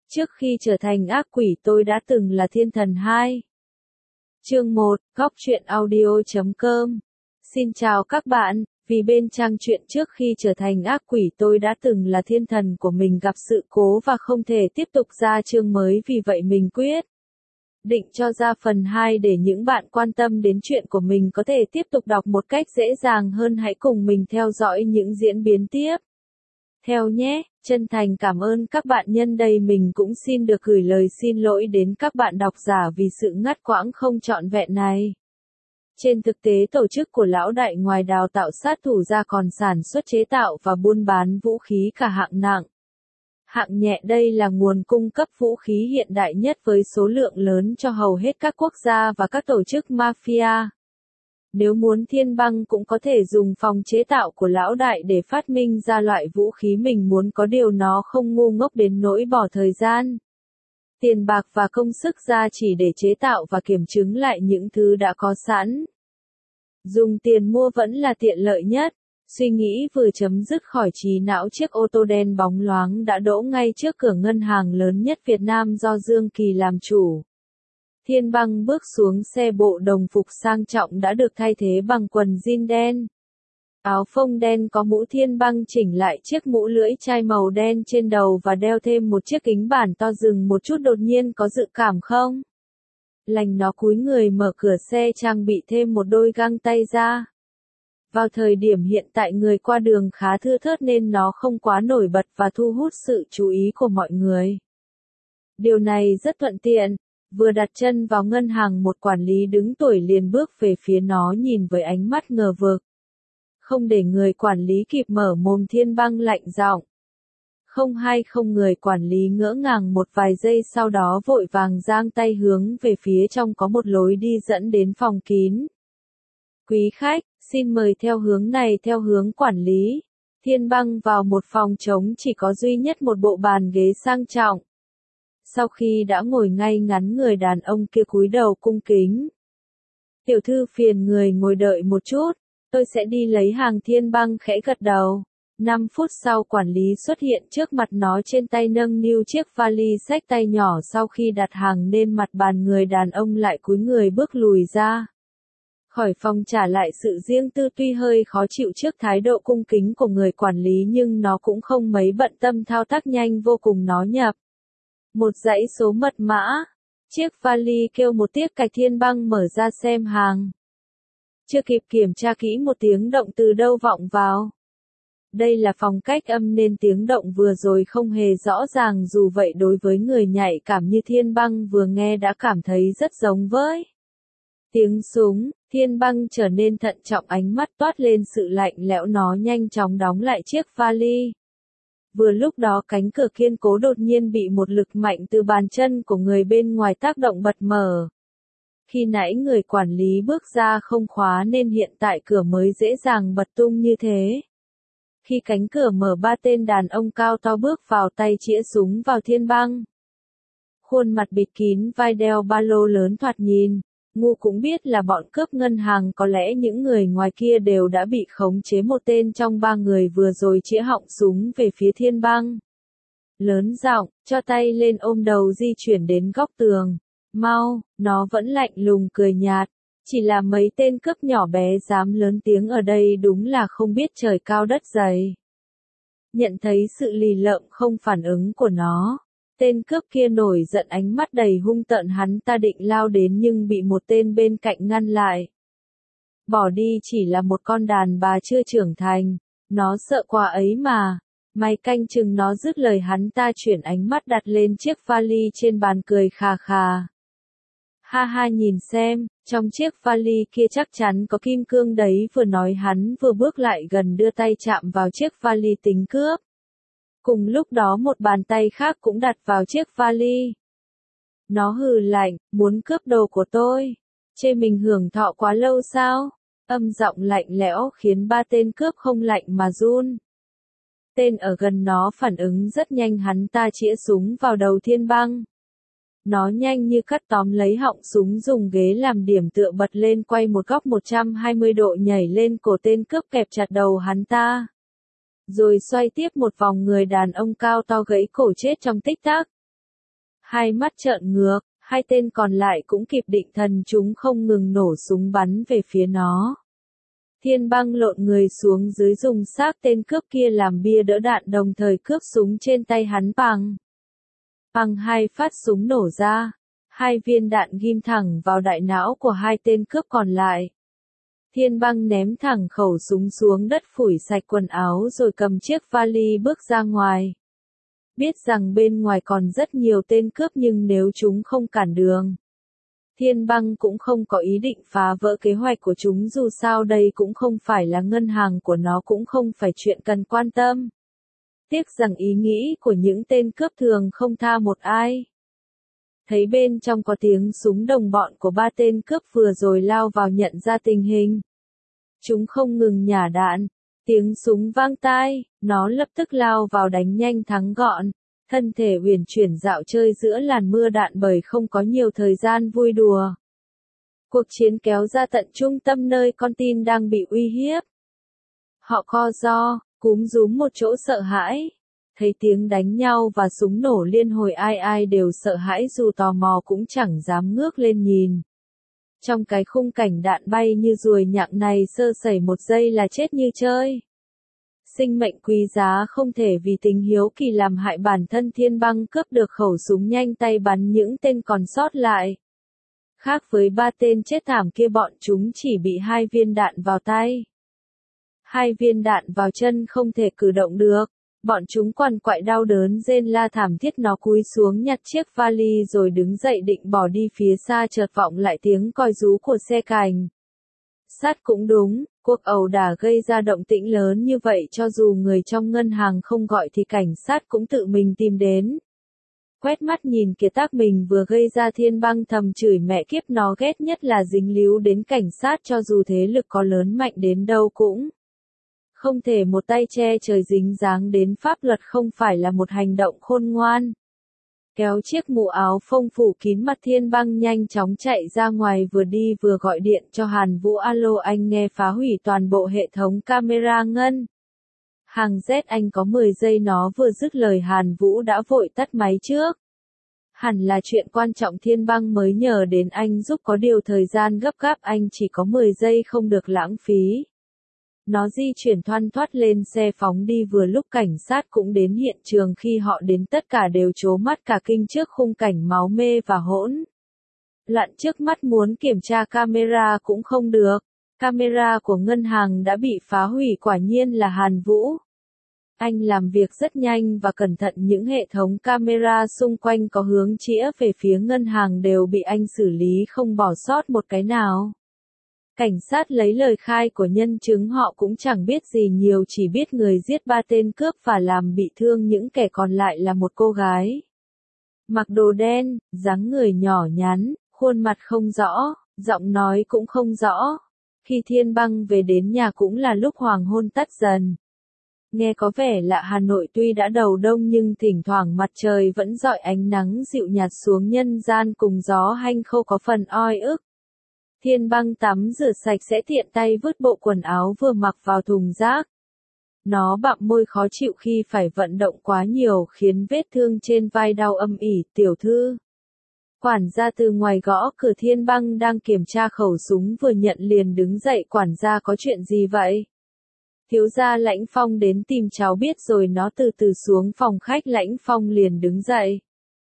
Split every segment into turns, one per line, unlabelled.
Trước khi trở thành ác quỷ tôi đã từng là thiên thần 2. Chương 1, Góc truyện audio.com. Xin chào các bạn, vì bên trang truyện trước khi trở thành ác quỷ tôi đã từng là thiên thần của mình gặp sự cố và không thể tiếp tục ra chương mới, vì vậy mình quyết định cho ra phần 2 để những bạn quan tâm đến chuyện của mình có thể tiếp tục đọc một cách dễ dàng hơn. Hãy cùng mình theo dõi những diễn biến tiếp theo nhé. Chân thành cảm ơn các bạn. Nhân đây mình cũng xin được gửi lời xin lỗi đến các bạn độc giả vì sự ngắt quãng không trọn vẹn này. Trên thực tế tổ chức của Lão Đại ngoài đào tạo sát thủ ra còn sản xuất chế tạo và buôn bán vũ khí cả hạng nặng, hạng nhẹ. Đây là nguồn cung cấp vũ khí hiện đại nhất với số lượng lớn cho hầu hết các quốc gia và các tổ chức mafia. Nếu muốn, Thiên Băng cũng có thể dùng phòng chế tạo của Lão Đại để phát minh ra loại vũ khí mình muốn, có điều nó không ngu ngốc đến nỗi bỏ thời gian, tiền bạc và công sức ra chỉ để chế tạo và kiểm chứng lại những thứ đã có sẵn. Dùng tiền mua vẫn là tiện lợi nhất. Suy nghĩ vừa chấm dứt khỏi trí não, chiếc ô tô đen bóng loáng đã đỗ ngay trước cửa ngân hàng lớn nhất Việt Nam do Dương Kỳ làm chủ. Thiên Băng bước xuống xe, bộ đồng phục sang trọng đã được thay thế bằng quần jean đen, áo phông đen có mũ. Thiên Băng chỉnh lại chiếc mũ lưỡi chai màu đen trên đầu và đeo thêm một chiếc kính bản to. Dừng một chút, đột nhiên có dự cảm không lành. Nó cúi người mở cửa xe, trang bị thêm một đôi găng tay ra. Vào thời điểm hiện tại người qua đường khá thưa thớt nên nó không quá nổi bật và thu hút sự chú ý của mọi người. Điều này rất thuận tiện. Vừa đặt chân vào ngân hàng, một quản lý đứng tuổi liền bước về phía nó nhìn với ánh mắt ngờ vực. Không để người quản lý kịp mở mồm, Thiên Băng lạnh giọng. Không. Người quản lý ngỡ ngàng một vài giây, sau đó vội vàng giang tay hướng về phía trong có một lối đi dẫn đến phòng kín. Quý khách, xin mời theo hướng này. Theo hướng quản lý, Thiên Băng vào một phòng trống chỉ có duy nhất một bộ bàn ghế sang trọng. Sau khi đã ngồi ngay ngắn, người đàn ông kia cúi đầu cung kính. Tiểu thư, phiền người ngồi đợi một chút, tôi sẽ đi lấy hàng. Thiên Băng khẽ gật đầu. 5 phút sau, quản lý xuất hiện trước mặt nó, trên tay nâng niu chiếc vali xách tay nhỏ. Sau khi đặt hàng lên mặt bàn, người đàn ông lại cúi người bước lùi ra khỏi phòng, trả lại sự riêng tư. Tuy hơi khó chịu trước thái độ cung kính của người quản lý, nhưng nó cũng không mấy bận tâm, thao tác nhanh vô cùng. Nó nhập một dãy số mật mã. Chiếc vali kêu một tiếng cạch. Thiên Băng mở ra xem hàng. Chưa kịp kiểm tra kỹ, một tiếng động từ đâu vọng vào. Đây là phòng cách âm nên tiếng động vừa rồi không hề rõ ràng, dù vậy đối với người nhạy cảm như Thiên Băng vừa nghe đã cảm thấy rất giống với tiếng súng. Thiên Băng trở nên thận trọng, ánh mắt toát lên sự lạnh lẽo. Nó nhanh chóng đóng lại chiếc vali. Vừa lúc đó cánh cửa kiên cố đột nhiên bị một lực mạnh từ bàn chân của người bên ngoài tác động bật mở. Khi nãy người quản lý bước ra không khóa nên hiện tại cửa mới dễ dàng bật tung như thế. Khi cánh cửa mở, 3 tên đàn ông cao to bước vào, tay chĩa súng vào Thiên Băng. Khuôn mặt bịt kín vai, đeo ba lô lớn, thoạt nhìn ngu cũng biết là bọn cướp ngân hàng. Có lẽ những người ngoài kia đều đã bị khống chế. Một tên trong 3 người vừa rồi chĩa họng súng về phía Thiên Băng, lớn giọng, cho tay lên ôm đầu, di chuyển đến góc tường. Mau. Nó vẫn lạnh lùng cười nhạt. Chỉ là mấy tên cướp nhỏ bé dám lớn tiếng ở đây, đúng là không biết trời cao đất dày. Nhận thấy sự lì lợm không phản ứng của nó, tên cướp kia nổi giận, ánh mắt đầy hung tợn. Hắn ta định lao đến nhưng bị một tên bên cạnh ngăn lại. Bỏ đi, chỉ là một con đàn bà chưa trưởng thành, nó sợ quá ấy mà. Mày canh chừng nó. Dứt lời, hắn ta chuyển ánh mắt đặt lên chiếc vali trên bàn, cười khà khà. Ha, nhìn xem, trong chiếc vali kia chắc chắn có kim cương đấy. Vừa nói hắn vừa bước lại gần, đưa tay chạm vào chiếc vali tính cướp. Cùng lúc đó một bàn tay khác cũng đặt vào chiếc vali. Nó hừ lạnh, muốn cướp đồ của tôi? Chê mình hưởng thọ quá lâu sao? Âm giọng lạnh lẽo khiến 3 tên cướp không lạnh mà run. Tên ở gần nó phản ứng rất nhanh, hắn ta chĩa súng vào đầu Thiên Băng. Nó nhanh như cắt tóm lấy họng súng, dùng ghế làm điểm tựa, bật lên quay một góc 120 độ, nhảy lên cổ tên cướp, kẹp chặt đầu hắn ta. Rồi xoay tiếp một vòng, người đàn ông cao to gãy cổ chết trong tích tắc. Hai mắt trợn ngược, hai tên còn lại cũng kịp định thần chúng không ngừng nổ súng bắn về phía nó. Thiên Băng lộn người xuống dưới dùng xác tên cướp kia làm bia đỡ đạn đồng thời cướp súng trên tay hắn bằng. Bằng hai phát súng nổ ra, hai viên đạn ghim thẳng vào đại não của hai tên cướp còn lại. Thiên Băng ném thẳng khẩu súng xuống đất phủi sạch quần áo rồi cầm chiếc vali bước ra ngoài. Biết rằng bên ngoài còn rất nhiều tên cướp nhưng nếu chúng không cản đường, Thiên Băng cũng không có ý định phá vỡ kế hoạch của chúng dù sao đây cũng không phải là ngân hàng của nó cũng không phải chuyện cần quan tâm. Tiếc rằng ý nghĩ của những tên cướp thường không tha một ai. Thấy bên trong có tiếng súng đồng bọn của ba tên cướp vừa rồi lao vào nhận ra tình hình. Chúng không ngừng nhả đạn, tiếng súng vang tai, nó lập tức lao vào đánh nhanh thắng gọn. Thân thể uyển chuyển dạo chơi giữa làn mưa đạn bởi không có nhiều thời gian vui đùa. Cuộc chiến kéo ra tận trung tâm nơi con tin đang bị uy hiếp. Họ co ro, cúm rúm một chỗ sợ hãi. Thấy tiếng đánh nhau và súng nổ liên hồi ai ai đều sợ hãi dù tò mò cũng chẳng dám ngước lên nhìn. Trong cái khung cảnh đạn bay như ruồi nhặng này sơ sẩy một giây là chết như chơi. Sinh mệnh quý giá không thể vì tính hiếu kỳ làm hại bản thân. Thiên Băng cướp được khẩu súng nhanh tay bắn những tên còn sót lại. Khác với ba tên chết thảm kia bọn chúng chỉ bị hai viên đạn vào tay. Hai viên đạn vào chân không thể cử động được. Bọn chúng quằn quại đau đớn rên la thảm thiết nó cúi xuống nhặt chiếc vali rồi đứng dậy định bỏ đi phía xa chợt vọng lại tiếng còi rú của xe cảnh sát cũng đúng, cuộc ẩu đả gây ra động tĩnh lớn như vậy cho dù người trong ngân hàng không gọi thì cảnh sát cũng tự mình tìm đến. Quét mắt nhìn kiệt tác mình vừa gây ra Thiên Băng thầm chửi mẹ kiếp nó ghét nhất là dính líu đến cảnh sát cho dù thế lực có lớn mạnh đến đâu cũng. Không thể một tay che trời dính dáng đến pháp luật không phải là một hành động khôn ngoan. Kéo chiếc mũ áo phông phủ kín mặt Thiên Băng nhanh chóng chạy ra ngoài vừa đi vừa gọi điện cho Hàn Vũ alo anh nghe phá hủy toàn bộ hệ thống camera ngân hàng Z anh có 10 giây nó vừa dứt lời Hàn Vũ đã vội tắt máy trước. Hẳn là chuyện quan trọng Thiên Băng mới nhờ đến anh giúp có điều thời gian gấp gáp anh chỉ có 10 giây không được lãng phí. Nó di chuyển thoăn thoắt lên xe phóng đi vừa lúc cảnh sát cũng đến hiện trường khi họ đến tất cả đều trố mắt cả kinh trước khung cảnh máu mê và hỗn loạn trước mắt muốn kiểm tra camera cũng không được. Camera của ngân hàng đã bị phá hủy quả nhiên là Hàn Vũ. Anh làm việc rất nhanh và cẩn thận những hệ thống camera xung quanh có hướng chĩa về phía ngân hàng đều bị anh xử lý không bỏ sót một cái nào. Cảnh sát lấy lời khai của nhân chứng họ cũng chẳng biết gì nhiều chỉ biết người giết ba tên cướp và làm bị thương những kẻ còn lại là một cô gái. Mặc đồ đen, dáng người nhỏ nhắn, khuôn mặt không rõ, giọng nói cũng không rõ. Khi Thiên Băng về đến nhà cũng là lúc hoàng hôn tắt dần. Nghe có vẻ lạ Hà Nội tuy đã đầu đông nhưng thỉnh thoảng mặt trời vẫn rọi ánh nắng dịu nhạt xuống nhân gian cùng gió hanh khô có phần oi ức. Thiên Băng tắm rửa sạch sẽ tiện tay vứt bộ quần áo vừa mặc vào thùng rác. Nó bặm môi khó chịu khi phải vận động quá nhiều khiến vết thương trên vai đau âm ỉ. Tiểu thư. Quản gia từ ngoài gõ cửa Thiên Băng đang kiểm tra khẩu súng vừa nhận liền đứng dậy quản gia có chuyện gì vậy? Thiếu gia Lãnh Phong đến tìm cháu biết rồi nó từ từ xuống phòng khách Lãnh Phong liền đứng dậy.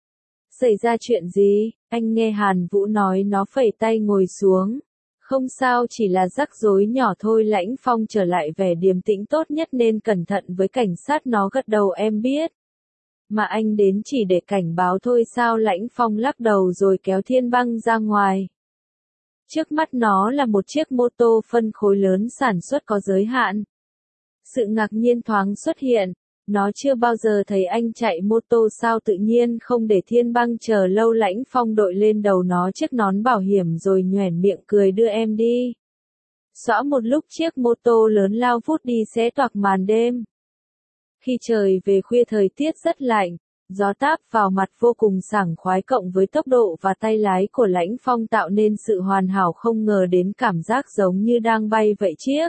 Xảy ra chuyện gì? Anh nghe Hàn Vũ nói nó phẩy tay ngồi xuống. Không sao chỉ là rắc rối nhỏ thôi Lãnh Phong trở lại vẻ điềm tĩnh tốt nhất nên cẩn thận với cảnh sát nó gật đầu em biết. Mà anh đến chỉ để cảnh báo thôi sao Lãnh Phong lắc đầu rồi kéo Thiên Băng ra ngoài. Trước mắt nó là một chiếc mô tô phân khối lớn sản xuất có giới hạn. Sự ngạc nhiên thoáng xuất hiện. Nó chưa bao giờ thấy anh chạy mô tô sao tự nhiên không để Thiên Băng chờ lâu Lãnh Phong đội lên đầu nó chiếc nón bảo hiểm rồi nhoẻn miệng cười đưa em đi. Xõa một lúc chiếc mô tô lớn lao vút đi xé toạc màn đêm. Khi trời về khuya thời tiết rất lạnh, gió táp vào mặt vô cùng sảng khoái cộng với tốc độ và tay lái của Lãnh Phong tạo nên sự hoàn hảo không ngờ đến cảm giác giống như đang bay vậy chiếc.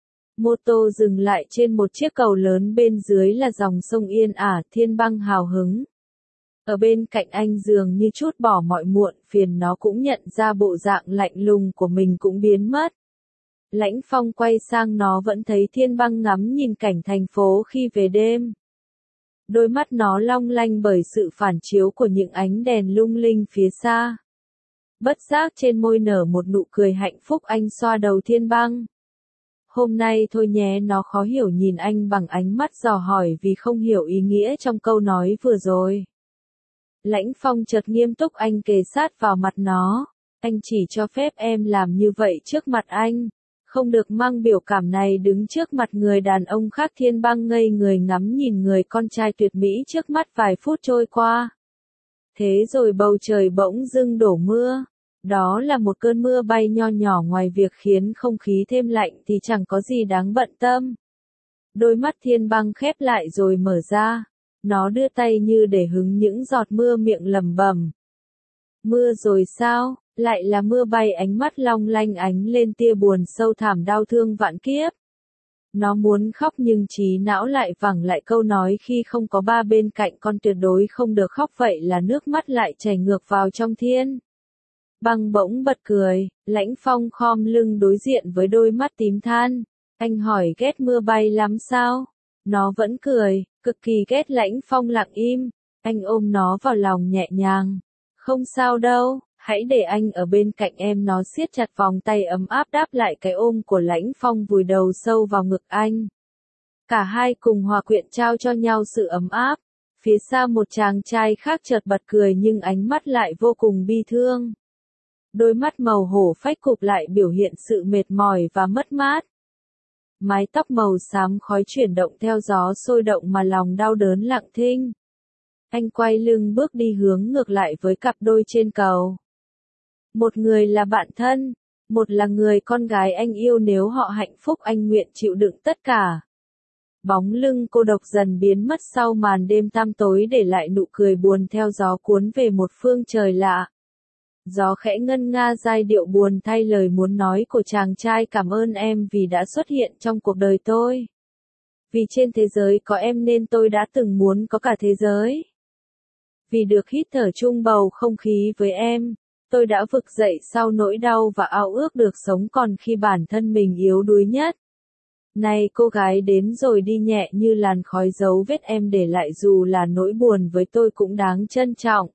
Mô tô dừng lại trên một chiếc cầu lớn bên dưới là dòng sông yên ả Thiên Băng hào hứng. Ở bên cạnh anh dường như chút bỏ mọi muộn phiền, nó cũng nhận ra bộ dạng lạnh lùng của mình cũng biến mất. Lãnh Phong quay sang nó vẫn thấy Thiên Băng ngắm nhìn cảnh thành phố khi về đêm. Đôi mắt nó long lanh bởi sự phản chiếu của những ánh đèn lung linh phía xa. Bất giác trên môi nở một nụ cười hạnh phúc, anh xoa đầu Thiên Băng. Hôm nay thôi nhé, nó khó hiểu nhìn anh bằng ánh mắt dò hỏi vì không hiểu ý nghĩa trong câu nói vừa rồi. Lãnh Phong chợt nghiêm túc, anh kề sát vào mặt nó. Anh chỉ cho phép em làm như vậy trước mặt anh. Không được mang biểu cảm này đứng trước mặt người đàn ông khác. Thiên Băng ngây người ngắm nhìn người con trai tuyệt mỹ trước mắt vài phút trôi qua. Thế rồi bầu trời bỗng dưng đổ mưa. Đó là một cơn mưa bay nho nhỏ, ngoài việc khiến không khí thêm lạnh thì chẳng có gì đáng bận tâm. Đôi mắt Thiên Băng khép lại rồi mở ra. Nó đưa tay như để hứng những giọt mưa, miệng lẩm bẩm. Mưa rồi sao? Lại là mưa bay, ánh mắt long lanh ánh lên tia buồn sâu thẳm, đau thương vạn kiếp. Nó muốn khóc nhưng trí não lại vẳng lại câu nói khi không có ba bên cạnh con tuyệt đối không được khóc, vậy là nước mắt lại chảy ngược vào trong Thiên Băng bỗng bật cười. Lãnh Phong khom lưng đối diện với đôi mắt tím than. Anh hỏi ghét mưa bay lắm sao? Nó vẫn cười, cực kỳ ghét. Lãnh Phong lặng im. Anh ôm nó vào lòng nhẹ nhàng. Không sao đâu, hãy để anh ở bên cạnh em. Nó siết chặt vòng tay ấm áp đáp lại cái ôm của Lãnh Phong, vùi đầu sâu vào ngực anh. Cả hai cùng hòa quyện trao cho nhau sự ấm áp. Phía xa một chàng trai khác chợt bật cười nhưng ánh mắt lại vô cùng bi thương. Đôi mắt màu hổ phách cụp lại biểu hiện sự mệt mỏi và mất mát. Mái tóc màu xám khói chuyển động theo gió sôi động mà lòng đau đớn lặng thinh. Anh quay lưng bước đi hướng ngược lại với cặp đôi trên cầu. Một người là bạn thân, một là người con gái anh yêu. Nếu họ hạnh phúc anh nguyện chịu đựng tất cả. Bóng lưng cô độc dần biến mất sau màn đêm tăm tối, để lại nụ cười buồn theo gió cuốn về một phương trời lạ. Gió khẽ ngân nga giai điệu buồn thay lời muốn nói của chàng trai. Cảm ơn em vì đã xuất hiện trong cuộc đời tôi. Vì trên thế giới có em nên tôi đã từng muốn có cả thế giới. Vì được hít thở chung bầu không khí với em, tôi đã vực dậy sau nỗi đau và ao ước được sống còn khi bản thân mình yếu đuối nhất. Này cô gái đến rồi đi nhẹ như làn khói, dấu vết em để lại dù là nỗi buồn với tôi cũng đáng trân trọng.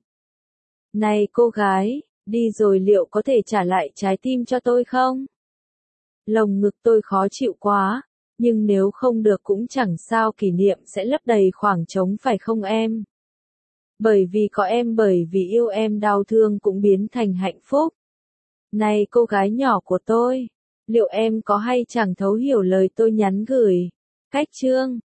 Này cô gái, đi rồi liệu có thể trả lại trái tim cho tôi không? Lồng ngực tôi khó chịu quá, nhưng nếu không được cũng chẳng sao, kỷ niệm sẽ lấp đầy khoảng trống phải không em? Bởi vì có em, bởi vì yêu em, đau thương cũng biến thành hạnh phúc. Này cô gái nhỏ của tôi, liệu em có hay chẳng thấu hiểu lời tôi nhắn gửi? Cách chương